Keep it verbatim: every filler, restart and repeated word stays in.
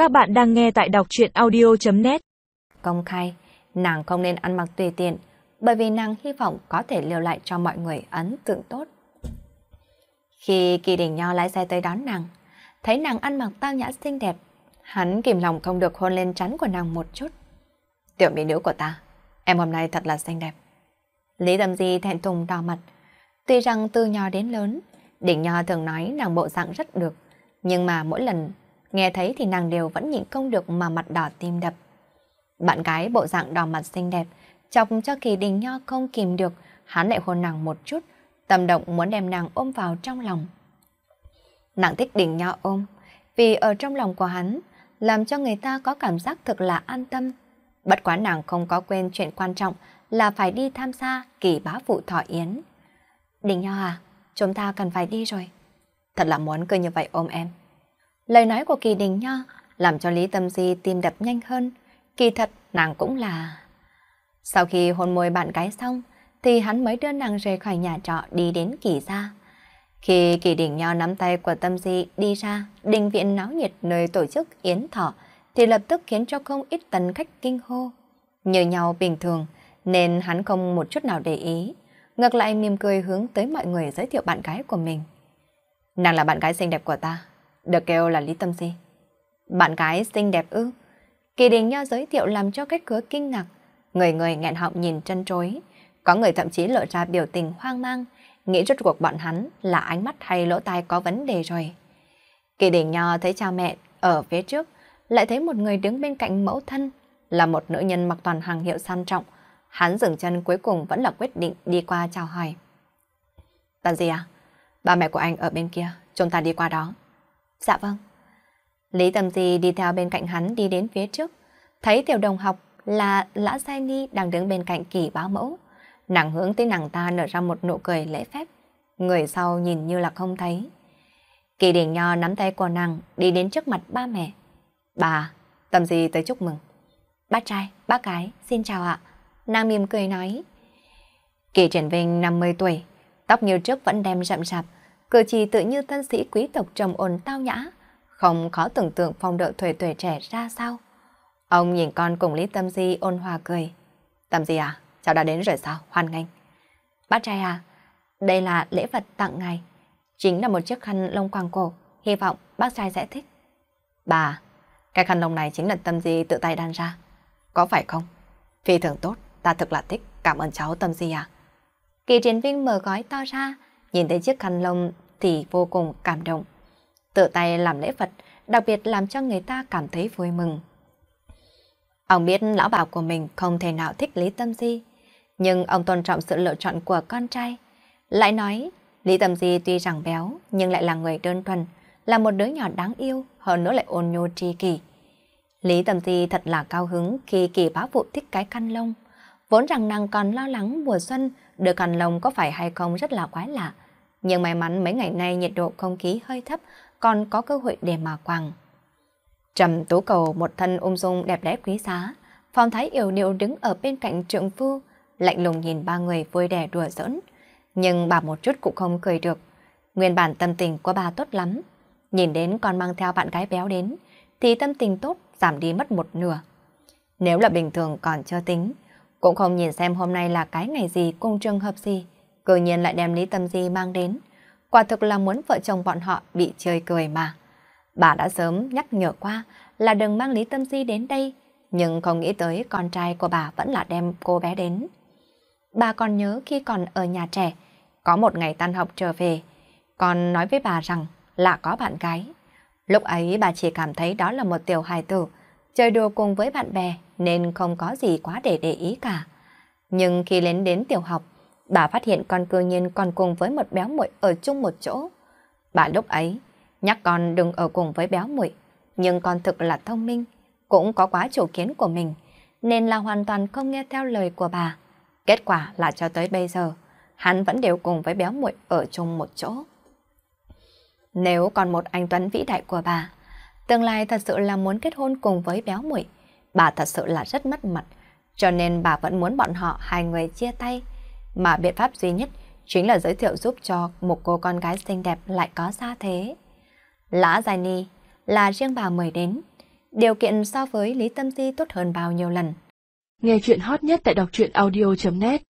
Các bạn đang nghe tại đọc truyện audio chấm net. Công khai, nàng không nên ăn mặc tùy tiện, bởi vì nàng hy vọng có thể lưu lại cho mọi người ấn tượng tốt. Khi Kỳ Đình Nho lái xe tới đón nàng, thấy nàng ăn mặc tao nhã xinh đẹp, hắn kìm lòng không được hôn lên trán của nàng một chút. Tiểu mỹ nữ của ta, em hôm nay thật là xinh đẹp. Lý Tâm Di thẹn thùng đỏ mặt. Tuy rằng từ nhỏ đến lớn, Đình Nho thường nói nàng bộ dạng rất được, nhưng mà mỗi lần nghe thấy thì nàng đều vẫn nhịn không được mà mặt đỏ tim đập. Bạn gái bộ dạng đỏ mặt xinh đẹp, chọc cho Kỳ Đình Nho không kìm được, hắn lại hôn nàng một chút, tâm động muốn đem nàng ôm vào trong lòng. Nàng thích Đình Nho ôm, vì ở trong lòng của hắn, làm cho người ta có cảm giác thực là an tâm. Bất quá nàng không có quên chuyện quan trọng là phải đi tham gia kỳ bá vụ thọ yến. Đình Nho à, chúng ta cần phải đi rồi. Thật là muốn cứ như vậy ôm em. Lời nói của Kỳ Đình Nho làm cho Lý Tâm Di tim đập nhanh hơn. Kỳ thật nàng cũng là... Sau khi hôn môi bạn gái xong, thì hắn mới đưa nàng rời khỏi nhà trọ đi đến Kỳ gia. Khi Kỳ Đình Nho nắm tay của Tâm Di đi ra đình viện náo nhiệt nơi tổ chức yến thọ, thì lập tức khiến cho không ít tần khách kinh hô. Như nhau bình thường, nên hắn không một chút nào để ý. Ngược lại mỉm cười hướng tới mọi người giới thiệu bạn gái của mình. Nàng là bạn gái xinh đẹp của ta, được kêu là Lý Tâm Di. Bạn gái xinh đẹp ư? Kỳ Đình Nho giới thiệu làm cho khách khứa kinh ngạc. Người người nghẹn họng nhìn trân trối. Có người thậm chí lộ ra biểu tình hoang mang, nghĩ rốt cuộc bọn hắn là ánh mắt hay lỗ tai có vấn đề rồi. Kỳ Đình Nho thấy cha mẹ ở phía trước, lại thấy một người đứng bên cạnh mẫu thân, là một nữ nhân mặc toàn hàng hiệu sang trọng. Hắn dừng chân cuối cùng vẫn là quyết định đi qua chào hỏi. Tâm Di à, ba mẹ của anh ở bên kia, chúng ta đi qua đó. Dạ vâng. Lý Tâm Di đi theo bên cạnh hắn đi đến phía trước, thấy tiểu đồng học là Lã Giai Ni đang đứng bên cạnh Kỳ bá mẫu. Nàng hướng tới nàng ta nở ra một nụ cười lễ phép, người sau nhìn như là không thấy. Kỳ Đình Nho nắm tay của nàng đi đến trước mặt ba mẹ. Bà, Tâm Di tới chúc mừng. Bác trai, bác gái, xin chào ạ. Nàng mỉm cười nói. Kỳ Triển Vinh năm mươi tuổi, tóc như trước vẫn đem rậm rạp, cử chỉ tự như tân sĩ quý tộc trầm ổn tao nhã, không khó tưởng tượng phong độ tuổi tuổi trẻ ra sao. Ông nhìn con cùng Lý Tâm Di ôn hòa cười. Tâm Di à, cháu đã đến rồi sao? Hoan nghênh. Bác trai à, đây là lễ vật tặng ngài, chính là một chiếc khăn lông quàng cổ, hy vọng bác trai sẽ thích. Bà, cái khăn lông này chính là Tâm Di tự tay đan ra, có phải không? Phi thường tốt, ta thực là thích, cảm ơn cháu Tâm Di à. Kỳ Triển Vinh mở gói to ra, nhìn thấy chiếc khăn lông thì vô cùng cảm động. Tự tay làm lễ vật, đặc biệt làm cho người ta cảm thấy vui mừng. Ông biết lão bảo của mình không thể nào thích Lý Tâm Di, nhưng ông tôn trọng sự lựa chọn của con trai. Lại nói, Lý Tâm Di tuy rằng béo, nhưng lại là người đơn thuần, là một đứa nhỏ đáng yêu, hơn nữa lại ôn nhu tri kỷ. Lý Tâm Di thật là cao hứng khi Kỳ bá phụ thích cái khăn lông. Vốn rằng nàng còn lo lắng mùa xuân được khăn lông có phải hay không rất là quái lạ. Nhưng may mắn mấy ngày nay nhiệt độ không khí hơi thấp, còn có cơ hội để mà quàng. Trầm Tú Cầu một thân ung dung đẹp đẽ quý giá, phong thái yểu điệu đứng ở bên cạnh trượng phu, lạnh lùng nhìn ba người vui đẻ đùa giỡn. Nhưng bà một chút cũng không cười được. Nguyên bản tâm tình của bà tốt lắm. Nhìn đến con mang theo bạn gái béo đến, thì tâm tình tốt giảm đi mất một nửa. Nếu là bình thường còn chưa tính, cũng không nhìn xem hôm nay là cái ngày gì cùng trường hợp gì, tự nhiên lại đem Lý Tâm Di mang đến. Quả thực là muốn vợ chồng bọn họ bị chơi cười mà. Bà đã sớm nhắc nhở qua là đừng mang Lý Tâm Di đến đây, nhưng không nghĩ tới con trai của bà vẫn là đem cô bé đến. Bà còn nhớ khi còn ở nhà trẻ, có một ngày tan học trở về, còn nói với bà rằng là có bạn gái. Lúc ấy bà chỉ cảm thấy đó là một tiểu hài tử, chơi đùa cùng với bạn bè nên không có gì quá để để ý cả. Nhưng khi lên đến tiểu học, bà phát hiện con cư nhiên còn cùng với một béo muội ở chung một chỗ. Bà lúc ấy nhắc con đừng ở cùng với béo muội, nhưng con thực là thông minh, cũng có quá chủ kiến của mình, nên là hoàn toàn không nghe theo lời của bà. Kết quả là cho tới bây giờ, hắn vẫn đều cùng với béo muội ở chung một chỗ. Nếu còn một anh Tuấn vĩ đại của bà, tương lai thật sự là muốn kết hôn cùng với béo muội, bà thật sự là rất mất mặt, cho nên bà vẫn muốn bọn họ hai người chia tay. Mà biện pháp duy nhất chính là giới thiệu giúp cho một cô con gái xinh đẹp lại có gia thế. Lã Giai Ni là riêng bà mời đến. Điều kiện so với Lý Tâm Di tốt hơn bao nhiêu lần. Nghe chuyện hot nhất tại đọc truyện audio chấm net.